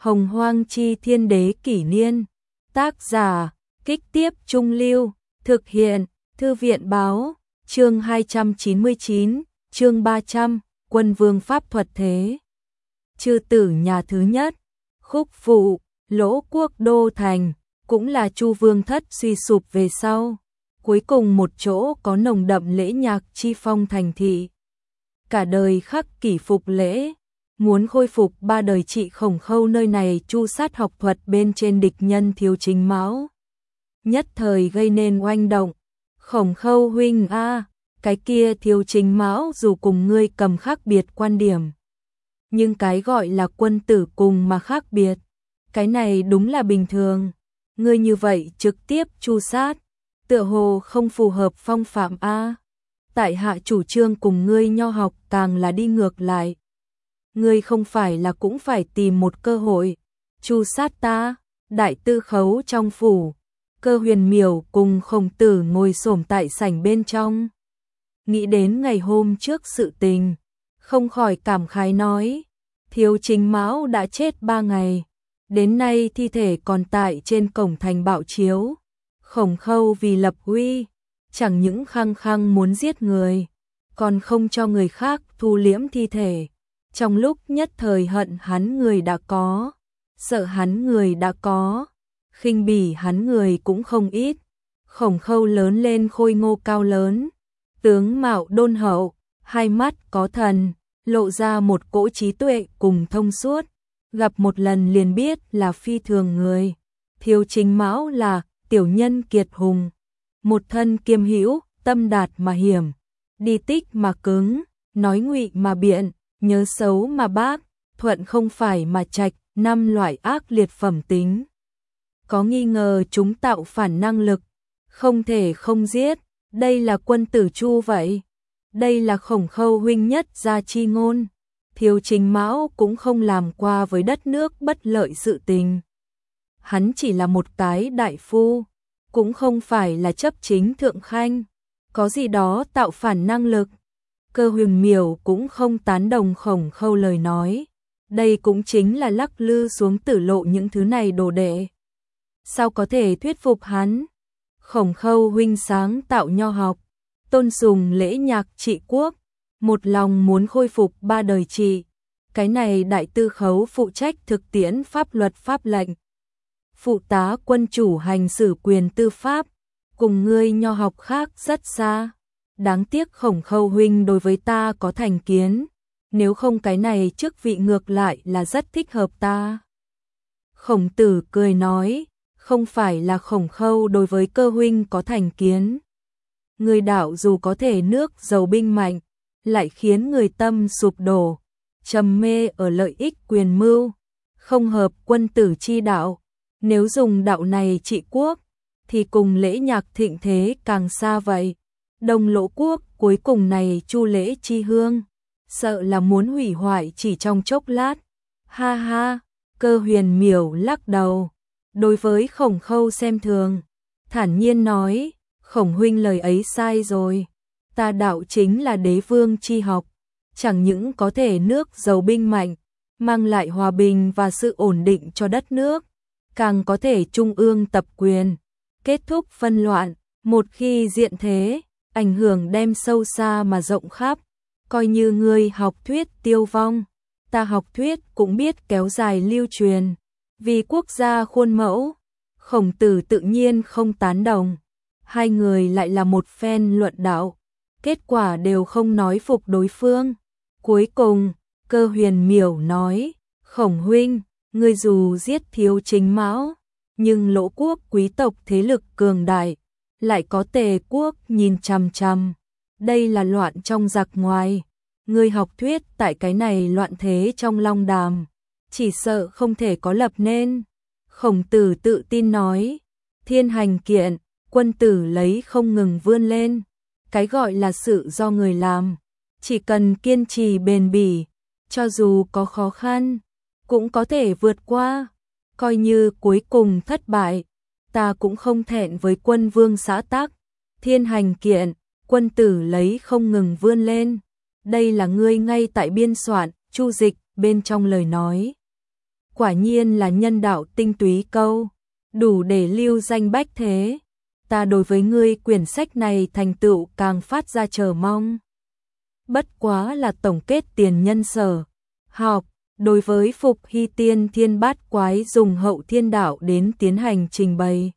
Hồng Hoang Chi Thiên Đế Kỷ Niên. Tác giả, Kích Tiếp Trung Lưu. Thực hiện, Thư viện Báo. Chương 299, chương 300, Quân Vương Pháp Thuật Thế. Chư tử nhà thứ nhất, Khúc Phụ, Lỗ Quốc Đô Thành, cũng là Chu Vương thất suy sụp về sau. Cuối cùng một chỗ có nồng đậm lễ nhạc chi phong thành thị. Cả đời khắc kỷ phục lễ, muốn khôi phục ba đời trị Khổng Khâu nơi này chu sát học thuật bên trên địch nhân Thiếu Chính Mão. Nhất thời gây nên oanh động. Khổng Khâu huynh a, cái kia Thiếu Chính Mão dù cùng ngươi cầm khác biệt quan điểm, nhưng cái gọi là quân tử cùng mà khác biệt, cái này đúng là bình thường. Ngươi như vậy trực tiếp chu sát, tựa hồ không phù hợp phong phạm a. Tại hạ chủ trương cùng ngươi nho học càng là đi ngược lại. Ngươi không phải là cũng phải tìm một cơ hội chu sát ta. Đại Tư Khấu trong phủ, Cơ Huyền Miểu cùng Khổng Tử ngồi xổm tại sảnh bên trong, nghĩ đến ngày hôm trước sự tình, không khỏi cảm khái nói: Thiếu Chính Mão đã chết 3 ngày, đến nay thi thể còn tại trên cổng thành Bảo Chiếu. Khổng Khâu vì lập uy, chẳng những khăng khăng muốn giết người, còn không cho người khác thu liễm thi thể. Trong lúc nhất thời hận hắn người đã có, sợ hắn người đã có, khinh bỉ hắn người cũng không ít. Khổng Khâu lớn lên khôi ngô cao lớn, tướng mạo đôn hậu, hai mắt có thần, lộ ra một cỗ trí tuệ cùng thông suốt, gặp một lần liền biết là phi thường người. Thiếu Chính Mão là tiểu nhân kiệt hùng, một thân kiêm hữu, tâm đạt mà hiểm, đi tích mà cứng, nói ngụy mà biện, nhớ xấu mà bác, thuận không phải mà trạch, 5 loại ác liệt phẩm tính. Có nghi ngờ chúng tạo phản năng lực, không thể không giết. Đây là quân tử Chu vậy. Đây là Khổng Khâu huynh nhất gia chi ngôn. Thiếu Chính Mão cũng không làm qua với đất nước bất lợi sự tình. Hắn chỉ là một cái đại phu, cũng không phải là chấp chính thượng khanh, có gì đó tạo phản năng lực. Cơ Huyền Miểu cũng không tán đồng Khổng Khâu lời nói. Đây cũng chính là lắc lư xuống tử lộ những thứ này đồ đệ. Sao có thể thuyết phục hắn? Khổng Khâu huynh sáng tạo nho học, tôn sùng lễ nhạc trị quốc, một lòng muốn khôi phục ba đời trị. Cái này Đại Tư Khấu phụ trách thực tiễn pháp luật pháp lệnh, phụ tá quân chủ hành xử quyền tư pháp, cùng ngươi nho học khác rất xa. Đáng tiếc Khổng Khâu huynh đối với ta có thành kiến, nếu không cái này chức vị ngược lại là rất thích hợp ta. Khổng Tử cười nói, không phải là Khổng Khâu đối với Cơ huynh có thành kiến. Người đạo dù có thể nước giàu binh mạnh, lại khiến người tâm sụp đổ, trầm mê ở lợi ích quyền mưu, không hợp quân tử chi đạo. Nếu dùng đạo này trị quốc, thì cùng lễ nhạc thịnh thế càng xa vậy. Đông Lỗ quốc cuối cùng này chu lễ chi hương, sợ là muốn hủy hoại chỉ trong chốc lát. Ha ha, Cơ Huyền Miểu lắc đầu, đối với Khổng Khâu xem thường, thản nhiên nói, Khổng huynh lời ấy sai rồi. Ta đạo chính là đế vương chi học, chẳng những có thể nước giàu binh mạnh, mang lại hòa bình và sự ổn định cho đất nước, càng có thể trung ương tập quyền, kết thúc phân loạn. Một khi diện thế, ảnh hưởng đem sâu xa mà rộng khắp. Coi như ngươi học thuyết tiêu vong, ta học thuyết cũng biết kéo dài lưu truyền, vì quốc gia khuôn mẫu. Khổng Tử tự nhiên không tán đồng. Hai người lại là một phen luận đạo, kết quả đều không nói phục đối phương. Cuối cùng, Cơ Huyền Miểu nói, Khổng huynh, ngươi dù giết Thiếu Chính Mão, nhưng Lỗ quốc quý tộc thế lực cường đại, lại có Tề quốc nhìn chằm chằm. Đây là loạn trong giặc ngoài. Ngươi học thuyết tại cái này loạn thế trong long đàm, chỉ sợ không thể có lập nên. Khổng Tử tự tin nói, thiên hành kiện, quân tử lấy không ngừng vươn lên. Cái gọi là sự do người làm, chỉ cần kiên trì bền bỉ, cho dù có khó khăn, cũng có thể vượt qua. Coi như cuối cùng thất bại, ta cũng không thẹn với quân vương xã tắc. Thiên hành kiện, quân tử lấy không ngừng vươn lên. Đây là ngươi ngay tại biên soạn, chu dịch bên trong lời nói quả nhiên là nhân đạo tinh túy câu, đủ để lưu danh bách thế. Ta đối với ngươi quyển sách này thành tựu càng phát ra chờ mong. Bất quá là tổng kết tiền nhân sở học, đối với Phục Hy Tiên Thiên Bát Quái dùng hậu thiên đạo đến tiến hành trình bày.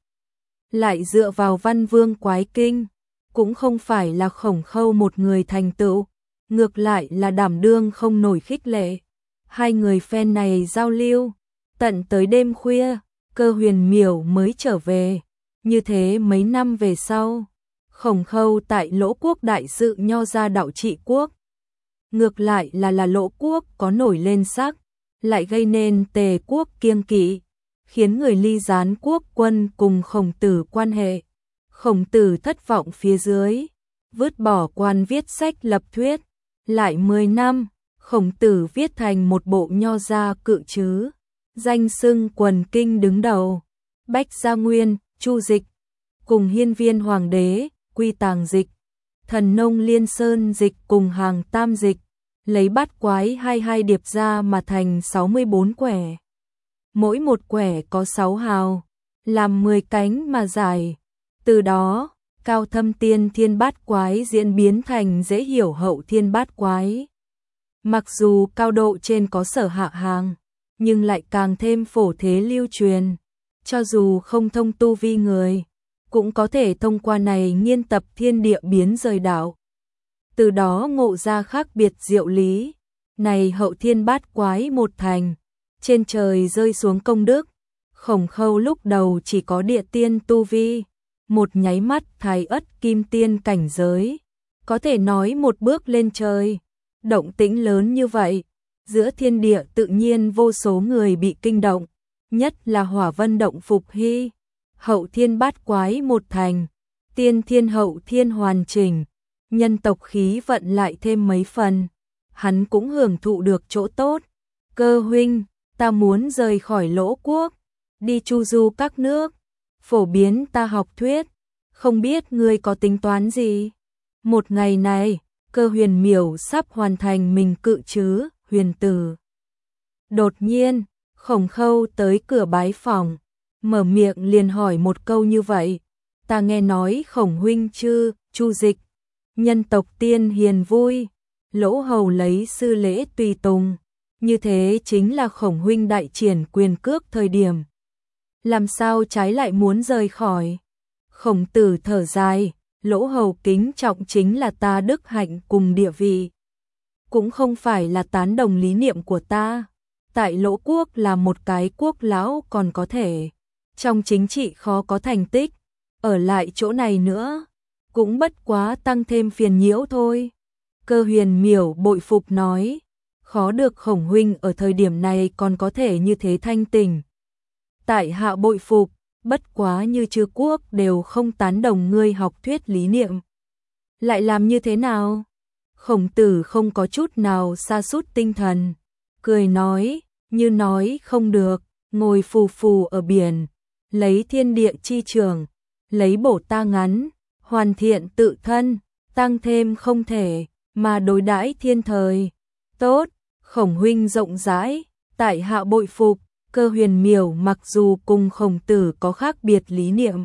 Lại dựa vào Văn Vương Quái Kinh, cũng không phải là Khổng Khâu một người thành tựu, ngược lại là đảm đương không nổi khích lệ. Hai người phen này giao lưu, tận tới đêm khuya, Cơ Huyền Miểu mới trở về. Như thế mấy năm về sau, Khổng Khâu tại Lỗ Quốc đại sự nho ra đạo trị quốc. Ngược lại là Lỗ Quốc có nổi lên sắc, lại gây nên Tề Quốc kiêng kỵ, khiến người Ly Gián quốc quân cùng Khổng Tử quan hệ. Khổng Tử thất vọng phía dưới, vứt bỏ quan viết sách lập thuyết. Lại 10 năm, Khổng Tử viết thành một bộ nho gia cự chứ, danh xưng quần kinh đứng đầu. Bách Gia Nguyên, Chu Dịch, cùng Hiên Viên Hoàng đế, Quy Tàng Dịch, Thần Nông Liên Sơn Dịch cùng Hàng Tam Dịch, lấy bát quái 22 điệp ra mà thành 64 quẻ. Mỗi một quẻ có 6 hào, làm 10 cánh mà giải. Từ đó, cao thâm tiên thiên bát quái diễn biến thành dễ hiểu hậu thiên bát quái. Mặc dù cao độ trên có sở hạ hàng, nhưng lại càng thêm phổ thế lưu truyền. Cho dù không thông tu vi người, cũng có thể thông qua này nghiên tập thiên địa biến rời đạo. Từ đó ngộ ra khác biệt diệu lý. Này hậu thiên bát quái một thành, trên trời rơi xuống công đức. Khổng Khâu lúc đầu chỉ có địa tiên tu vi, một nháy mắt thái ất kim tiên cảnh giới, có thể nói một bước lên trời. Động tĩnh lớn như vậy, giữa thiên địa tự nhiên vô số người bị kinh động, nhất là Hỏa Vân động Phục Hy. Hậu thiên bát quái một thành, tiên thiên hậu thiên hoàn chỉnh, nhân tộc khí vận lại thêm mấy phần, hắn cũng hưởng thụ được chỗ tốt. Cơ huynh, ta muốn rời khỏi Lỗ Quốc, đi chu du các nước, phổ biến ta học thuyết, không biết ngươi có tính toán gì? Một ngày này, Cơ Huyền Miểu sắp hoàn thành mình cự chứ, huyền tử. Đột nhiên, Khổng Khâu tới cửa bái phòng, mở miệng liền hỏi một câu như vậy. Ta nghe nói Khổng huynh chư, Chu Dịch, nhân tộc tiên hiền vui, Lỗ hầu lấy sư lễ tùy tùng, như thế chính là Khổng huynh đại triển quyền cước thời điểm. Làm sao trái lại muốn rời khỏi? Khổng Tử thở dài, Lỗ hầu kính trọng chính là ta đức hạnh cùng địa vị, cũng không phải là tán đồng lý niệm của ta. Tại Lỗ Quốc là một cái quốc lão còn có thể, trong chính trị khó có thành tích, ở lại chỗ này nữa, cũng bất quá tăng thêm phiền nhiễu thôi. Cơ Huyền Miểu bội phục nói, khó được Khổng huynh ở thời điểm này còn có thể như thế thanh tỉnh. Tại hạ bội phục, bất quá như chư quốc đều không tán đồng ngươi học thuyết lý niệm. Lại làm như thế nào? Khổng Tử không có chút nào sa sút tinh thần, cười nói, như nói không được, ngồi phù phù ở biển, lấy thiên địa chi trường, lấy bổ ta ngắn, hoàn thiện tự thân, tăng thêm không thể, mà đối đãi thiên thời. Tốt, Khổng huynh rộng rãi, tại hạ bội phục. Cơ Huyền Miểu mặc dù cùng Khổng Tử có khác biệt lý niệm,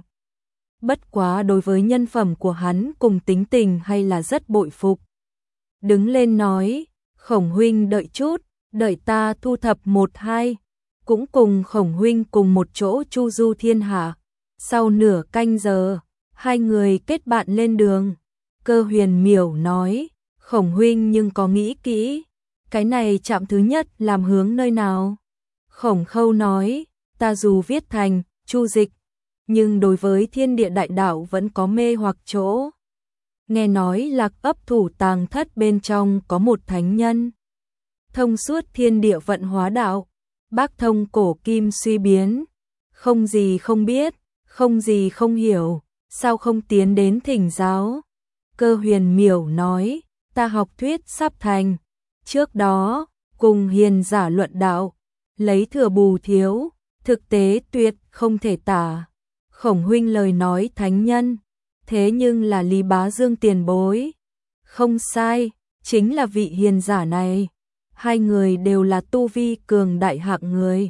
bất quá đối với nhân phẩm của hắn cùng tính tình hay là rất bội phục. Đứng lên nói, Khổng huynh đợi chút, đợi ta thu thập một hai, cũng cùng Khổng huynh cùng một chỗ chu du thiên hạ. Sau nửa canh giờ, hai người kết bạn lên đường. Cơ Huyền Miểu nói, Khổng huynh nhưng có nghĩ kỹ, cái này trạm thứ nhất làm hướng nơi nào? Khổng Khâu nói, ta dù viết thành Chu Dịch, nhưng đối với thiên địa đại đạo vẫn có mê hoặc chỗ. Nghe nói Lạc Ấp Thủ Tàng Thất bên trong có một thánh nhân, thông suốt thiên địa vận hóa đạo, bác thông cổ kim suy biến, không gì không biết, không gì không hiểu, sao không tiến đến thỉnh giáo? Cơ Huyền Miểu nói, ta học thuyết sắp thành, trước đó cùng hiền giả luận đạo, lấy thừa bù thiếu, thực tế tuyệt không thể tả. Khổng huynh lời nói thánh nhân, thế nhưng là Lý Bá Dương tiền bối. Không sai, chính là vị hiền giả này. Hai người đều là tu vi cường đại hạng người,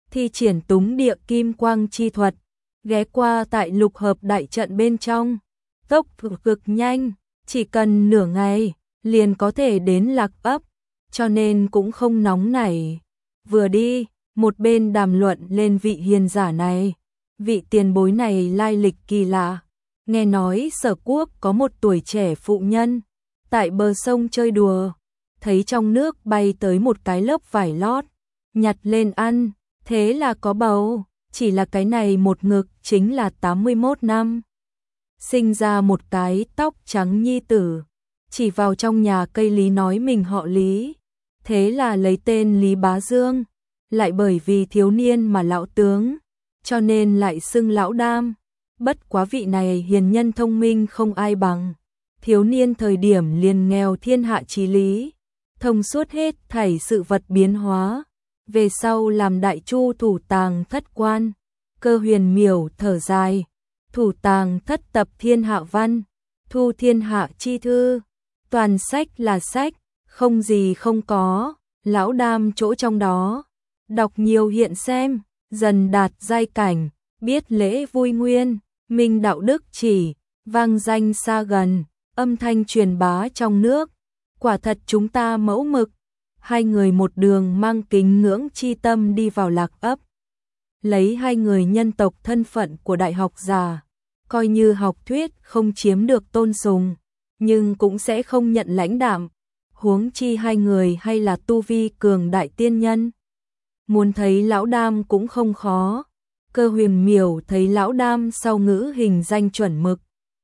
thi triển túng địa kim quang chi thuật, ghé qua tại lục hợp đại trận bên trong. Tốc độ cực nhanh, chỉ cần nửa ngày, liền có thể đến Lạc Ấp, cho nên cũng không nóng nảy. Vừa đi, một bên đàm luận lên vị hiền giả này. Vị tiền bối này lai lịch kỳ lạ. Nghe nói Sở Quốc có một tuổi trẻ phụ nhân, tại bờ sông chơi đùa, thấy trong nước bay tới một cái lớp vải lót, nhặt lên ăn, thế là có bầu, chỉ là cái này một ngực chính là 81 năm. Sinh ra một cái tóc trắng nhi tử, chỉ vào trong nhà cây Lý nói mình họ Lý, thế là lấy tên Lý Bá Dương, lại bởi vì thiếu niên mà lão tướng, cho nên lại xưng lão đam. Bất quá vị này hiền nhân thông minh không ai bằng, thiếu niên thời điểm liền nghèo thiên hạ chí lý, thông suốt hết thảy sự vật biến hóa, về sau làm đại chu thủ tàng thất quan. Cơ Huyền Miểu thở dài, thủ tàng thất tập thiên hạ văn, thu thiên hạ chi thư, toàn sách là sách, không gì không có, lão đam chỗ trong đó, đọc nhiều hiện xem, dần đạt giai cảnh, biết lễ vui nguyên, minh đạo đức chỉ, vang danh xa gần, âm thanh truyền bá trong nước, quả thật chúng ta mẫu mực. Hai người một đường mang kính ngưỡng chi tâm đi vào Lạc Ấp. Lấy hai người nhân tộc thân phận của đại học giả, coi như học thuyết không chiếm được tôn sùng, nhưng cũng sẽ không nhận lãnh đạm, huống chi hai người hay là tu vi cường đại tiên nhân. Muốn thấy lão đam cũng không khó. Cơ Huyền Miểu thấy lão đam sau ngữ hình danh chuẩn mực.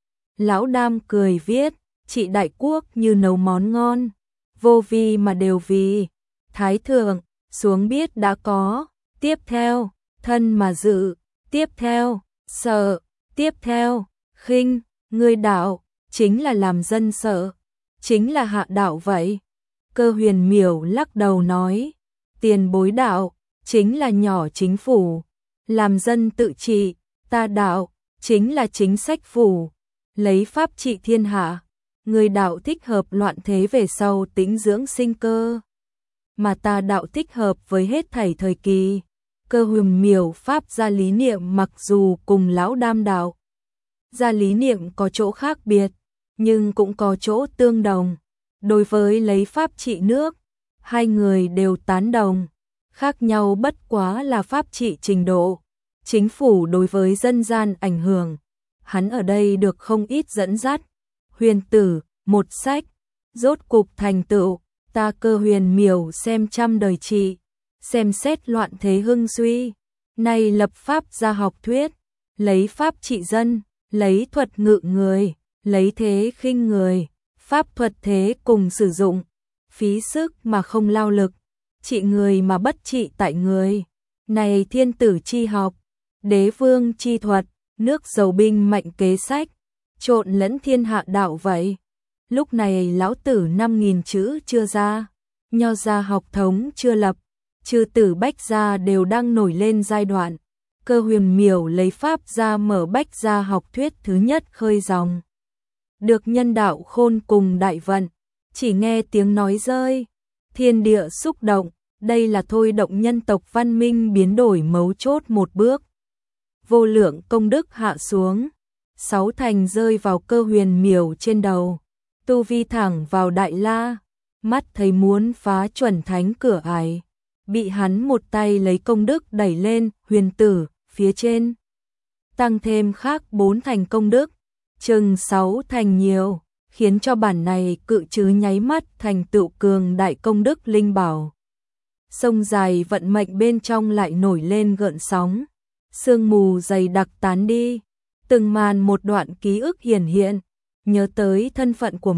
Lão đam cười viết, chị đại quốc như nấu món ngon, vô vi mà đều vì. Thái thượng, xuống biết đã có, tiếp theo, thân mà dự, tiếp theo, sợ, tiếp theo, khinh, ngươi đạo, chính là làm dân sợ, chính là hạ đạo vậy. Cơ Huyền Miểu lắc đầu nói, tiền bối đạo, chính là nhỏ chính phủ, làm dân tự trị, ta đạo, chính là chính sách phủ, lấy pháp trị thiên hạ. Người đạo thích hợp loạn thế về sau tĩnh dưỡng sinh cơ, mà ta đạo thích hợp với hết thảy thời kỳ. Cơ Huyền Miểu pháp ra lý niệm mặc dù cùng lão đam đạo ra lý niệm có chỗ khác biệt, nhưng cũng có chỗ tương đồng. Đối với lấy pháp trị nước, hai người đều tán đồng, khác nhau bất quá là pháp trị trình độ. Chính phủ đối với dân gian ảnh hưởng, hắn ở đây được không ít dẫn dắt. Huyền tử, một sách, rốt cục thành tựu, ta Cơ Huyền Miểu xem trăm đời trị, xem xét loạn thế hưng suy, nay lập pháp ra học thuyết, lấy pháp trị dân, lấy thuật ngự người, lấy thế khinh người, pháp thuật thế cùng sử dụng, phí sức mà không lao lực, trị người mà bất trị tại người. Này thiên tử chi học, đế vương chi thuật, nước giàu binh mạnh kế sách, trộn lẫn thiên hạ đạo vậy. Lúc này lão tử 5.000 chữ chưa ra, nho gia học thống chưa lập, chư tử bách gia đều đang nổi lên giai đoạn. Cơ Huyền Miểu lấy pháp ra mở bách gia học thuyết thứ nhất khơi dòng. Được nhân đạo khôn cùng đại vận, chỉ nghe tiếng nói rơi, thiên địa xúc động, đây là thôi động nhân tộc văn minh biến đổi mấu chốt một bước. Vô lượng công đức hạ xuống, 6 thành rơi vào Cơ Huyền Miểu trên đầu, tu vi thẳng vào Đại La, mắt thấy muốn phá chuẩn thánh cửa ải, bị hắn một tay lấy công đức đẩy lên. Huyền tử, phía trên tăng thêm khác 4 thành công đức, chừng 6 thành nhiều, khiến cho bản này cự trứ nháy mắt thành tựu cường đại công đức linh bảo. Sông dài vận mệnh bên trong lại nổi lên gợn sóng, sương mù dày đặc tán đi, từng màn một đoạn ký ức hiển hiện, nhớ tới thân phận của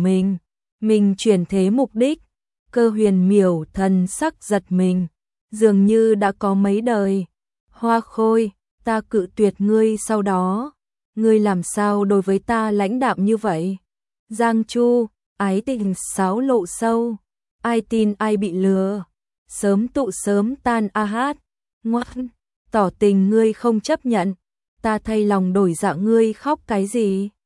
mình chuyển thế mục đích. Cơ Huyền Miểu thần sắc giật mình, dường như đã có mấy đời. Hoa Khôi, ta cự tuyệt ngươi sau đó, ngươi làm sao đối với ta lãnh đạm như vậy? Giang Chu, ái tình xáo lộ sâu, ai tin ai bị lừa, sớm tụ sớm tan a hát, ngoan, tỏ tình ngươi không chấp nhận, ta thay lòng đổi dạ ngươi khóc cái gì?